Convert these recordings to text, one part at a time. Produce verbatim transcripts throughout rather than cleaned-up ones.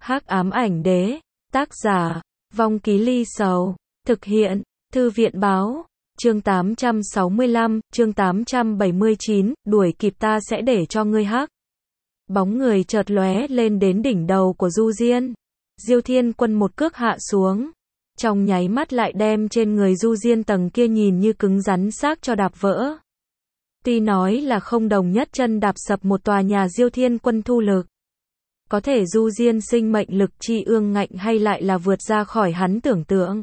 Hắc ám ảnh đế, tác giả, Vong Ký Ly Sầu, thực hiện, Thư viện báo, chương tám trăm sáu mươi lăm, chương tám trăm bảy mươi chín, đuổi kịp ta sẽ để cho ngươi hắc. Bóng người chợt lóe lên đến đỉnh đầu của Du Diên. Diêu Thiên Quân một cước hạ xuống, trong nháy mắt lại đem trên người Du Diên tầng kia nhìn như cứng rắn xác cho đạp vỡ. Tuy nói là không đồng nhất chân đạp sập một tòa nhà Diêu Thiên Quân thu lực. Có thể Du Diên sinh mệnh lực chi ương ngạnh hay lại là vượt ra khỏi hắn tưởng tượng.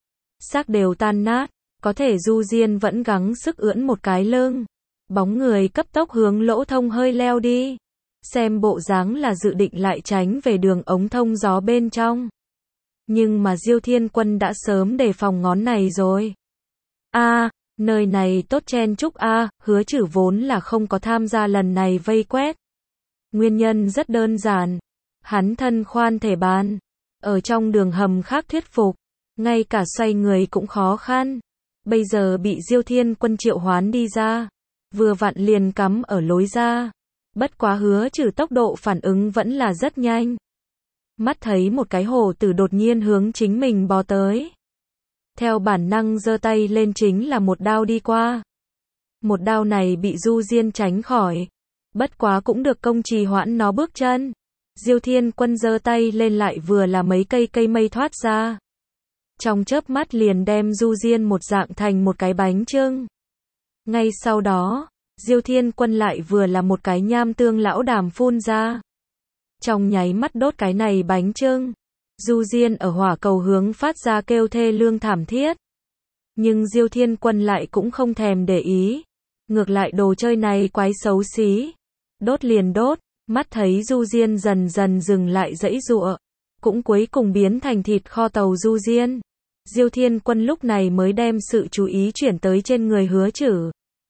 Xác đều tan nát, có thể Du Diên vẫn gắng sức ưỡn một cái lưng. Bóng người cấp tốc hướng lỗ thông hơi leo đi. Xem bộ dáng là dự định lại tránh về đường ống thông gió bên trong. Nhưng mà Diêu Thiên Quân đã sớm đề phòng ngón này rồi. A, à, nơi này tốt chen chúc a, à, Hứa Trử vốn là không có tham gia lần này vây quét. Nguyên nhân rất đơn giản. Hắn thân khoan thể bàn. Ở trong đường hầm khác thuyết phục. Ngay cả xoay người cũng khó khăn. Bây giờ bị Diêu Thiên Quân triệu hoán đi ra. Vừa vặn liền cắm ở lối ra. Bất quá Hứa Trử tốc độ phản ứng vẫn là rất nhanh. Mắt thấy một cái hổ tử đột nhiên hướng chính mình bò tới. Theo bản năng giơ tay lên chính là một đao đi qua. Một đao này bị Du Diên tránh khỏi. Bất quá cũng được công trì hoãn nó bước chân. Diêu Thiên Quân giơ tay lên lại vừa là mấy cây cây mây thoát ra. Trong chớp mắt liền đem Du Diên một dạng thành một cái bánh chưng. Ngay sau đó, Diêu Thiên Quân lại vừa là một cái nham tương lão đàm phun ra. Trong nháy mắt đốt cái này bánh chưng. Du Diên ở hỏa cầu hướng phát ra kêu thê lương thảm thiết. Nhưng Diêu Thiên Quân lại cũng không thèm để ý. Ngược lại đồ chơi này quái xấu xí. Đốt liền đốt, mắt thấy Du Diên dần dần dừng lại giãy giụa. Cũng cuối cùng biến thành thịt kho tàu Du Diên. Diêu Thiên Quân lúc này mới đem sự chú ý chuyển tới trên người Hứa Trử.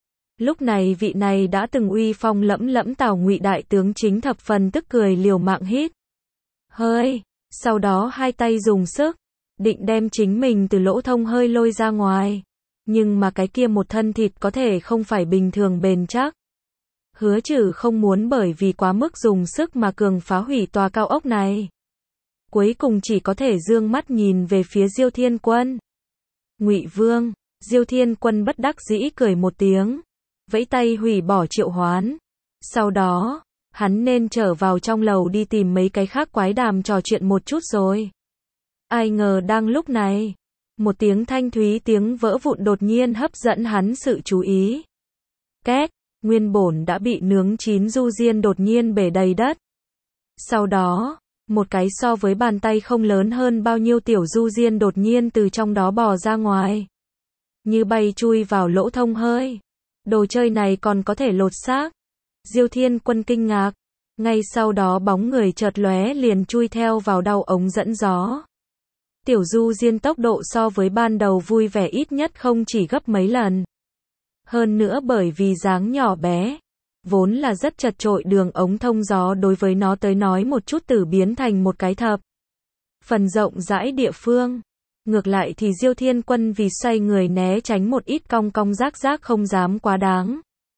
Lúc này vị này đã từng uy phong lẫm lẫm Tào Ngụy đại tướng chính thập phần tức cười liều mạng hít hơi, sau đó hai tay dùng sức, định đem chính mình từ lỗ thông hơi lôi ra ngoài. Nhưng mà cái kia một thân thịt có thể không phải bình thường bền chắc. Hứa Trử không muốn bởi vì quá mức dùng sức mà cường phá hủy tòa cao ốc này. Cuối cùng chỉ có thể dương mắt nhìn về phía Diêu Thiên Quân. Ngụy Vương, Diêu Thiên Quân bất đắc dĩ cười một tiếng. Vẫy tay hủy bỏ triệu hoán. Sau đó, hắn nên trở vào trong lầu đi tìm mấy cái khác quái đàm trò chuyện một chút rồi. Ai ngờ đang lúc này, một tiếng thanh thúy tiếng vỡ vụn đột nhiên hấp dẫn hắn sự chú ý. Két, nguyên bổn đã bị nướng chín Du Diên đột nhiên bể đầy đất. Sau đó, một cái so với bàn tay không lớn hơn bao nhiêu tiểu Du Diên đột nhiên từ trong đó bò ra ngoài. Như bay chui vào lỗ thông hơi. Đồ chơi này còn có thể lột xác. Diêu Thiên Quân kinh ngạc. Ngay sau đó bóng người chợt lóe liền chui theo vào đầu ống dẫn gió. Tiểu Du Diên tốc độ so với ban đầu vui vẻ ít nhất không chỉ gấp mấy lần. Hơn nữa bởi vì dáng nhỏ bé, vốn là rất chật chội đường ống thông gió đối với nó tới nói một chút tử biến thành một cái thập phần rộng rãi địa phương. Ngược lại thì Diêu Thiên Quân vì xoay người né tránh một ít cong cong rác rác không dám quá đáng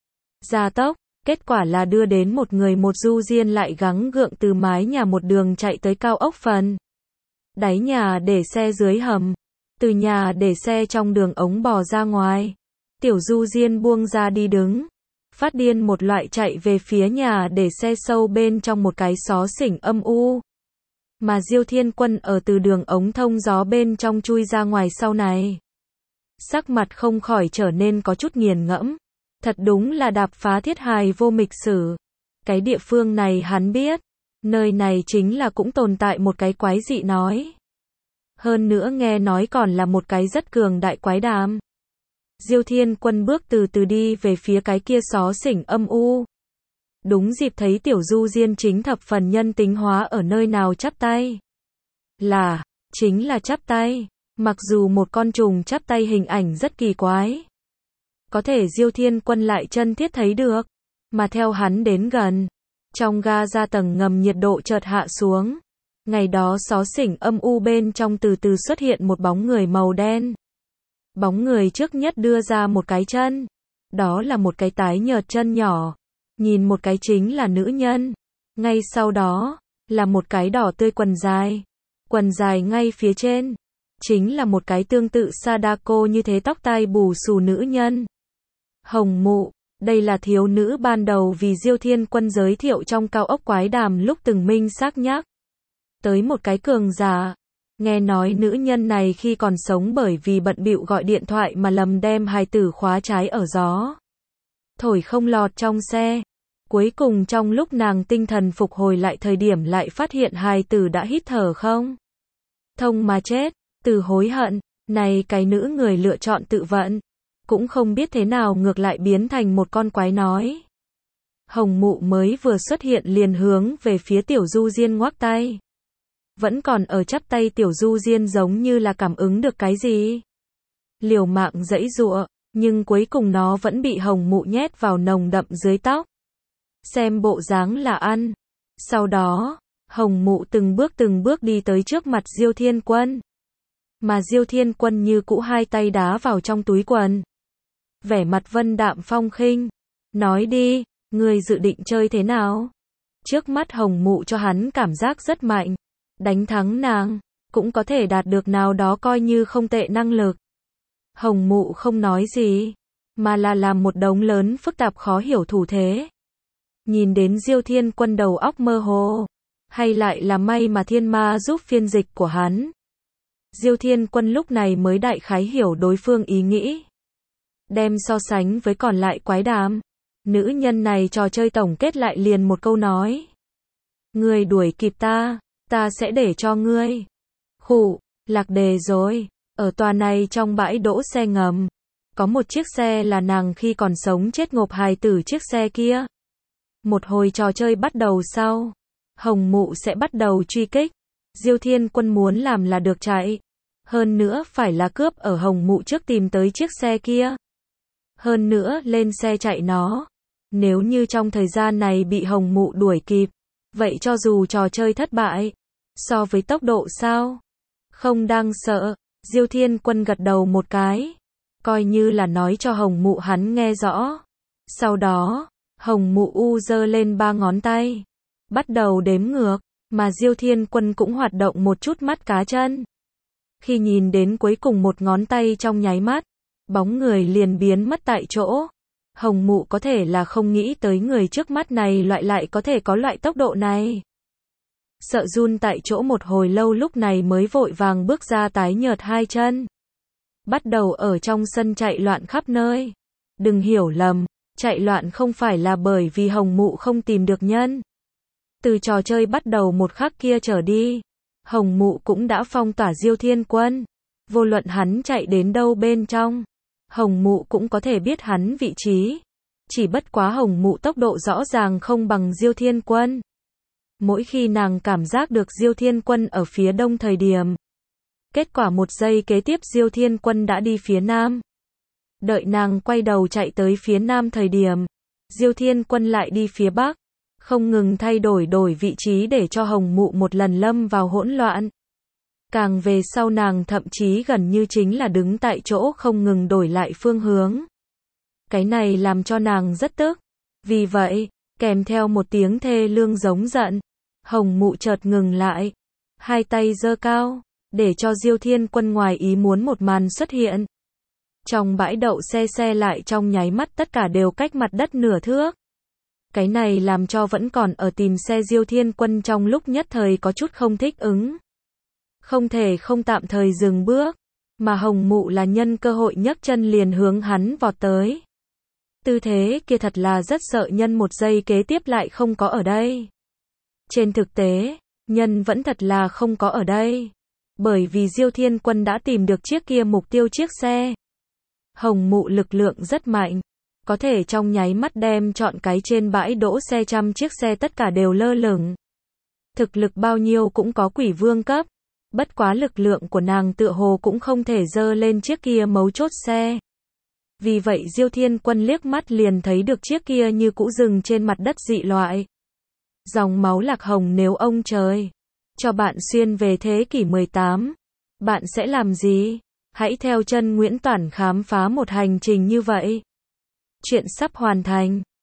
gia tốc, kết quả là đưa đến một người một Du Diên lại gắng gượng từ mái nhà một đường chạy tới cao ốc phần đáy nhà để xe dưới hầm, từ nhà để xe trong đường ống bò ra ngoài. Tiểu Du Diên buông ra đi đứng, phát điên một loại chạy về phía nhà để xe sâu bên trong một cái xó xỉnh âm u. Mà Diêu Thiên Quân ở từ đường ống thông gió bên trong chui ra ngoài sau này. Sắc mặt không khỏi trở nên có chút nghiền ngẫm. Thật đúng là đạp phá thiết hài vô mịch sử. Cái địa phương này hắn biết. Nơi này chính là cũng tồn tại một cái quái dị nói. Hơn nữa nghe nói còn là một cái rất cường đại quái đàm. Diêu Thiên Quân bước từ từ đi về phía cái kia xó xỉnh âm u. Đúng dịp thấy tiểu Du Diên chính thập phần nhân tính hóa ở nơi nào chắp tay. Là, chính là chắp tay. Mặc dù một con trùng chắp tay hình ảnh rất kỳ quái. Có thể Diêu Thiên Quân lại chân thiết thấy được. Mà theo hắn đến gần, trong ga ra tầng ngầm nhiệt độ chợt hạ xuống. Ngày đó xó xỉnh âm u bên trong từ từ xuất hiện một bóng người màu đen. Bóng người trước nhất đưa ra một cái chân. Đó là một cái tái nhợt chân nhỏ. Nhìn một cái chính là nữ nhân. Ngay sau đó, là một cái đỏ tươi quần dài. Quần dài ngay phía trên, chính là một cái tương tự Sadako như thế tóc tai bù xù nữ nhân. Hồng Mụ, đây là thiếu nữ ban đầu vì Diêu Thiên Quân giới thiệu trong cao ốc quái đàm lúc từng minh xác nhắc tới một cái cường giả. Nghe nói nữ nhân này khi còn sống bởi vì bận bịu gọi điện thoại mà lầm đem hài tử khóa trái ở gió. Thổi không lọt trong xe. Cuối cùng trong lúc nàng tinh thần phục hồi lại thời điểm lại phát hiện hài tử đã hít thở không thông mà chết. Từ hối hận, này cái nữ người lựa chọn tự vận. Cũng không biết thế nào ngược lại biến thành một con quái nói. Hồng Mụ mới vừa xuất hiện liền hướng về phía Tiểu Du Diên ngoắc tay. Vẫn còn ở chắp tay Tiểu Du Diên giống như là cảm ứng được cái gì. Liều mạng giãy giụa, nhưng cuối cùng nó vẫn bị Hồng Mụ nhét vào nồng đậm dưới tóc. Xem bộ dáng là ăn. Sau đó, Hồng Mụ từng bước từng bước đi tới trước mặt Diêu Thiên Quân. Mà Diêu Thiên Quân như cũ hai tay đá vào trong túi quần. Vẻ mặt vân đạm phong khinh. Nói đi, ngươi dự định chơi thế nào? Trước mắt Hồng Mụ cho hắn cảm giác rất mạnh. Đánh thắng nàng, cũng có thể đạt được nào đó coi như không tệ năng lực. Hồng Mụ không nói gì, mà là làm một đống lớn phức tạp khó hiểu thủ thế. Nhìn đến Diêu Thiên Quân đầu óc mơ hồ, hay lại là may mà thiên ma giúp phiên dịch của hắn. Diêu Thiên Quân lúc này mới đại khái hiểu đối phương ý nghĩ. Đem so sánh với còn lại quái đàm, nữ nhân này trò chơi tổng kết lại liền một câu nói. Ngươi đuổi kịp ta, ta sẽ để cho ngươi. Khụ, lạc đề rồi. Ở tòa này trong bãi đỗ xe ngầm, có một chiếc xe là nàng khi còn sống chết ngộp hài tử chiếc xe kia. Một hồi trò chơi bắt đầu sau, Hồng Mụ sẽ bắt đầu truy kích. Diêu Thiên Quân muốn làm là được chạy. Hơn nữa phải là cướp ở Hồng Mụ trước tìm tới chiếc xe kia. Hơn nữa lên xe chạy nó. Nếu như trong thời gian này bị Hồng Mụ đuổi kịp, vậy cho dù trò chơi thất bại, so với tốc độ sao? Không đang sợ. Diêu Thiên Quân gật đầu một cái, coi như là nói cho Hồng Mụ hắn nghe rõ. Sau đó, Hồng Mụ u giơ lên ba ngón tay, bắt đầu đếm ngược, mà Diêu Thiên Quân cũng hoạt động một chút mắt cá chân. Khi nhìn đến cuối cùng một ngón tay trong nháy mắt, bóng người liền biến mất tại chỗ. Hồng Mụ có thể là không nghĩ tới người trước mắt này loại lại có thể có loại tốc độ này. Sợ run tại chỗ một hồi lâu lúc này mới vội vàng bước ra tái nhợt hai chân. Bắt đầu ở trong sân chạy loạn khắp nơi. Đừng hiểu lầm, chạy loạn không phải là bởi vì Hồng Mụ không tìm được nhân. Từ trò chơi bắt đầu một khắc kia trở đi, Hồng Mụ cũng đã phong tỏa Diêu Thiên Quân. Vô luận hắn chạy đến đâu bên trong, Hồng Mụ cũng có thể biết hắn vị trí. Chỉ bất quá Hồng Mụ tốc độ rõ ràng không bằng Diêu Thiên Quân. Mỗi khi nàng cảm giác được Diêu Thiên Quân ở phía đông thời điểm, kết quả một giây kế tiếp Diêu Thiên Quân đã đi phía nam. Đợi nàng quay đầu chạy tới phía nam thời điểm, Diêu Thiên Quân lại đi phía bắc, không ngừng thay đổi đổi vị trí để cho Hồng Mụ một lần lâm vào hỗn loạn. Càng về sau nàng thậm chí gần như chính là đứng tại chỗ không ngừng đổi lại phương hướng. Cái này làm cho nàng rất tức. Vì vậy, kèm theo một tiếng thê lương giống giận, Hồng Mụ chợt ngừng lại, hai tay giơ cao, để cho Diêu Thiên Quân ngoài ý muốn một màn xuất hiện. Trong bãi đậu xe xe lại trong nháy mắt tất cả đều cách mặt đất nửa thước. Cái này làm cho vẫn còn ở tìm xe Diêu Thiên Quân trong lúc nhất thời có chút không thích ứng. Không thể không tạm thời dừng bước, mà Hồng Mụ là nhân cơ hội nhấc chân liền hướng hắn vọt tới. Tư thế kia thật là rất sợ nhân một giây kế tiếp lại không có ở đây. Trên thực tế, nhân vẫn thật là không có ở đây. Bởi vì Diêu Thiên Quân đã tìm được chiếc kia mục tiêu chiếc xe. Hồng Mụ lực lượng rất mạnh, có thể trong nháy mắt đem chọn cái trên bãi đỗ xe trăm chiếc xe tất cả đều lơ lửng. Thực lực bao nhiêu cũng có quỷ vương cấp, bất quá lực lượng của nàng tựa hồ cũng không thể dơ lên chiếc kia mấu chốt xe. Vì vậy Diêu Thiên Quân liếc mắt liền thấy được chiếc kia như cũ dừng trên mặt đất dị loại. Dòng máu lạc hồng nếu ông trời cho bạn xuyên về thế kỷ mười tám, bạn sẽ làm gì? Hãy theo chân Nguyễn Toản khám phá một hành trình như vậy. Chuyện sắp hoàn thành.